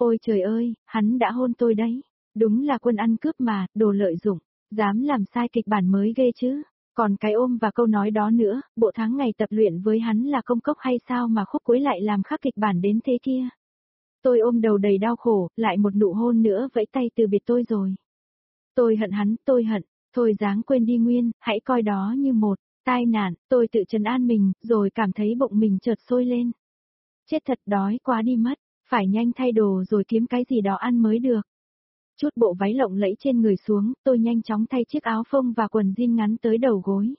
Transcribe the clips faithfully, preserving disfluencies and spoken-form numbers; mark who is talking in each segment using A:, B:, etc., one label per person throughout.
A: Ôi trời ơi, hắn đã hôn tôi đấy. Đúng là quân ăn cướp mà, đồ lợi dụng. Dám làm sai kịch bản mới ghê chứ. Còn cái ôm và câu nói đó nữa, bộ tháng ngày tập luyện với hắn là công cốc hay sao mà khúc cuối lại làm khác kịch bản đến thế kia. Tôi ôm đầu đầy đau khổ, lại một nụ hôn nữa vẫy tay từ biệt tôi rồi. Tôi hận hắn, tôi hận, thôi dáng quên đi Nguyên, hãy coi đó như một tai nạn, tôi tự trấn an mình, rồi cảm thấy bụng mình chợt sôi lên. Chết thật đói quá đi mất, phải nhanh thay đồ rồi kiếm cái gì đó ăn mới được. Chút bộ váy lộng lẫy trên người xuống, tôi nhanh chóng thay chiếc áo phông và quần jean ngắn tới đầu gối.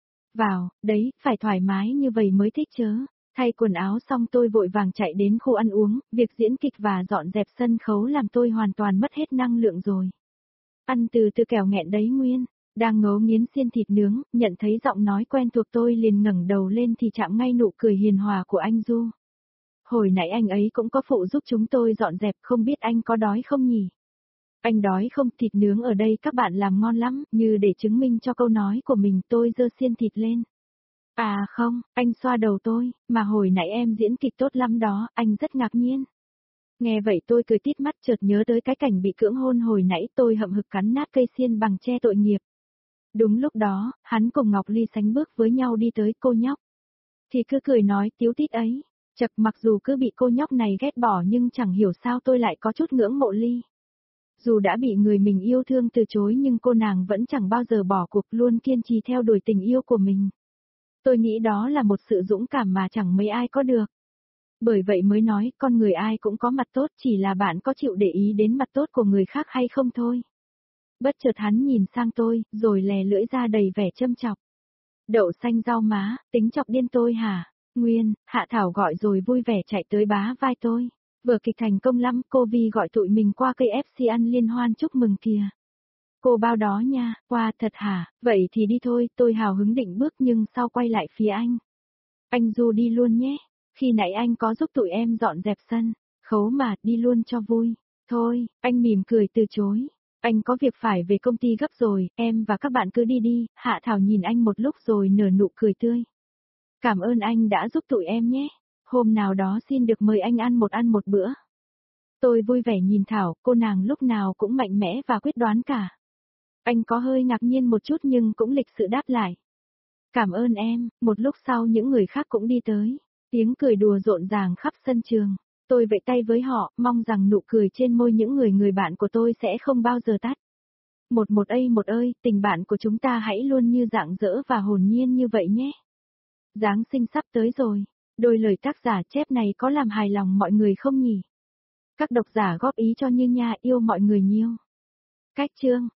A: Vào, đấy, phải thoải mái như vậy mới thích chớ. Thay quần áo xong tôi vội vàng chạy đến khu ăn uống, việc diễn kịch và dọn dẹp sân khấu làm tôi hoàn toàn mất hết năng lượng rồi. Ăn từ từ kẻo nghẹn đấy Nguyên, đang ngấu nghiến xiên thịt nướng, nhận thấy giọng nói quen thuộc tôi liền ngẩng đầu lên thì chạm ngay nụ cười hiền hòa của anh Du. Hồi nãy anh ấy cũng có phụ giúp chúng tôi dọn dẹp, không biết anh có đói không nhỉ? Anh đói không? Thịt nướng ở đây các bạn làm ngon lắm, như để chứng minh cho câu nói của mình tôi giơ xiên thịt lên. À không, anh xoa đầu tôi, mà hồi nãy em diễn kịch tốt lắm đó, anh rất ngạc nhiên. Nghe vậy tôi cười tít mắt chợt nhớ tới cái cảnh bị cưỡng hôn hồi nãy tôi hậm hực cắn nát cây xiên bằng tre tội nghiệp. Đúng lúc đó, hắn cùng Ngọc Ly sánh bước với nhau đi tới cô nhóc. Thì cứ cười nói tiếu tít ấy, chật mặc dù cứ bị cô nhóc này ghét bỏ nhưng chẳng hiểu sao tôi lại có chút ngưỡng mộ Ly. Dù đã bị người mình yêu thương từ chối nhưng cô nàng vẫn chẳng bao giờ bỏ cuộc luôn kiên trì theo đuổi tình yêu của mình. Tôi nghĩ đó là một sự dũng cảm mà chẳng mấy ai có được. Bởi vậy mới nói con người ai cũng có mặt tốt chỉ là bạn có chịu để ý đến mặt tốt của người khác hay không thôi. Bất chợt hắn nhìn sang tôi, rồi lè lưỡi ra đầy vẻ châm chọc. Đậu xanh rau má, tính chọc điên tôi hả? Nguyên, Hạ Thảo gọi rồi vui vẻ chạy tới bá vai tôi. Vở kịch thành công lắm, cô Vi gọi tụi mình qua cây ép xê ăn liên hoan chúc mừng kìa. Cô bao đó nha, qua thật hả, vậy thì đi thôi, tôi hào hứng định bước nhưng sau quay lại phía anh. Anh Du đi luôn nhé, khi nãy anh có giúp tụi em dọn dẹp sân, khấu mà, đi luôn cho vui. Thôi, anh mỉm cười từ chối. Anh có việc phải về công ty gấp rồi, em và các bạn cứ đi đi, Hạ Thảo nhìn anh một lúc rồi nở nụ cười tươi. Cảm ơn anh đã giúp tụi em nhé, hôm nào đó xin được mời anh ăn một ăn một bữa. Tôi vui vẻ nhìn Thảo, cô nàng lúc nào cũng mạnh mẽ và quyết đoán cả. Anh có hơi ngạc nhiên một chút nhưng cũng lịch sự đáp lại. Cảm ơn em, một lúc sau những người khác cũng đi tới. Tiếng cười đùa rộn ràng khắp sân trường. Tôi vẫy tay với họ, mong rằng nụ cười trên môi những người người bạn của tôi sẽ không bao giờ tắt. Một một ơi một ơi, tình bạn của chúng ta hãy luôn như rạng rỡ và hồn nhiên như vậy nhé. Giáng sinh sắp tới rồi, đôi lời tác giả chép này có làm hài lòng mọi người không nhỉ? Các độc giả góp ý cho Như Nha yêu mọi người nhiều. Cách chương